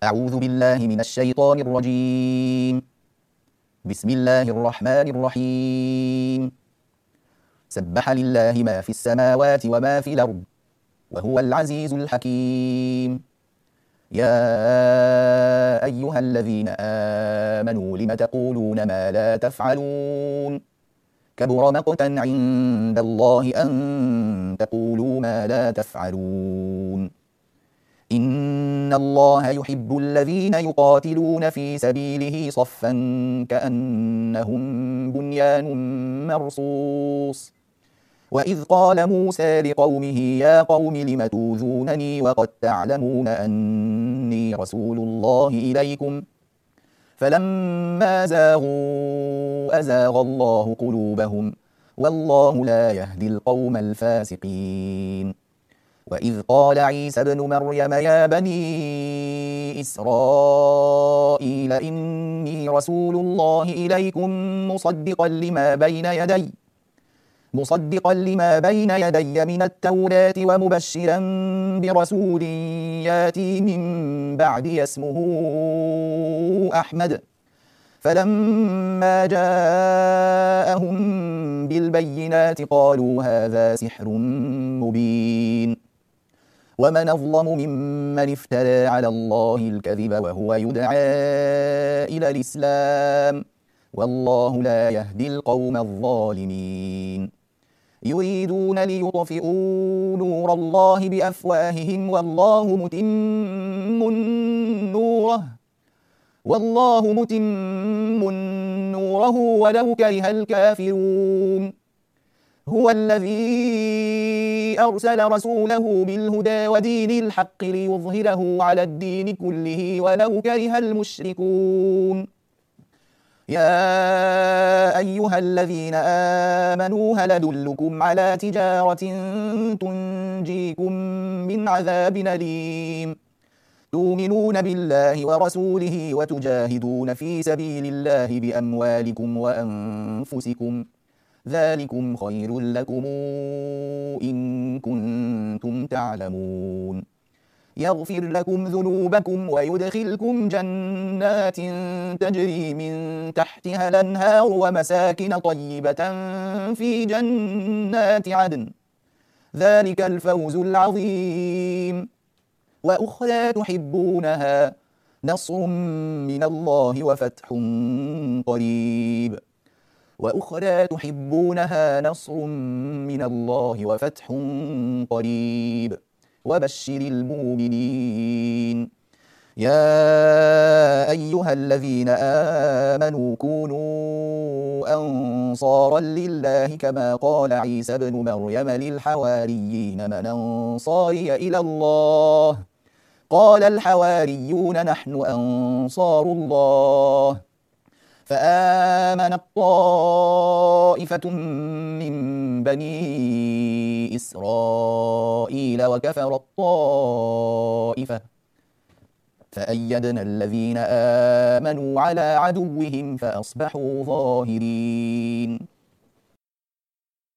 أعوذ بالله من الشيطان الرجيم. بسم الله الرحمن الرحيم. سبح لله ما في السماوات وما في الأرض وهو العزيز الحكيم. يا أيها الذين آمنوا لم تقولون ما لا تفعلون كبر مقتا عند الله أن تقولوا ما لا تفعلون. إن الله يحب الذين يقاتلون في سبيله صفا كأنهم بنيان مرصوص. وإذ قال موسى لقومه يا قوم لم توذونني وقد تعلمون أني رسول الله إليكم فلما زاغوا أزاغ الله قلوبهم والله لا يهدي القوم الفاسقين. وإذ قال عيسى ابن مريم يا بني إسرائيل إني رسول الله إليكم مصدقا لما بين يدي من التوراة ومبشرا برسول ياتي من بعدي اسمه أحمد. فلما جاءهم بالبينات قالوا هذا سحر مبين. ومن أظلم ممن افترى على الله الكذب وهو يدعى إلى الإسلام والله لا يهدي القوم الظالمين. يريدون ليطفئوا نور الله بأفواههم والله متم نوره ولو كره الكافرون. هو الذي أرسل رسوله بالهدى ودين الحق ليظهره على الدين كله ولو كره المشركون. يا أيها الذين آمنوا هل أدلكم على تجارة تنجيكم من عذاب أليم تؤمنون بالله ورسوله وتجاهدون في سبيل الله بأموالكم وأنفسكم ذلكم خير لكم إن كنتم تعلمون. يغفر لكم ذنوبكم ويدخلكم جنات تجري من تحتها الأنهار ومساكن طيبة في جنات عدن ذلك الفوز العظيم. وأخرى تحبونها نصر من الله وفتح قريب وبشر المؤمنين. يا أيها الذين آمنوا كونوا أنصارا لله كما قال عيسى ابن مريم للحواريين من أنصاري إلى الله قال الحواريون نحن أنصار الله. فآمنت طائفة من بني إسرائيل وكفرت طائفة فأيدنا الذين آمنوا على عدوهم فأصبحوا ظاهرين.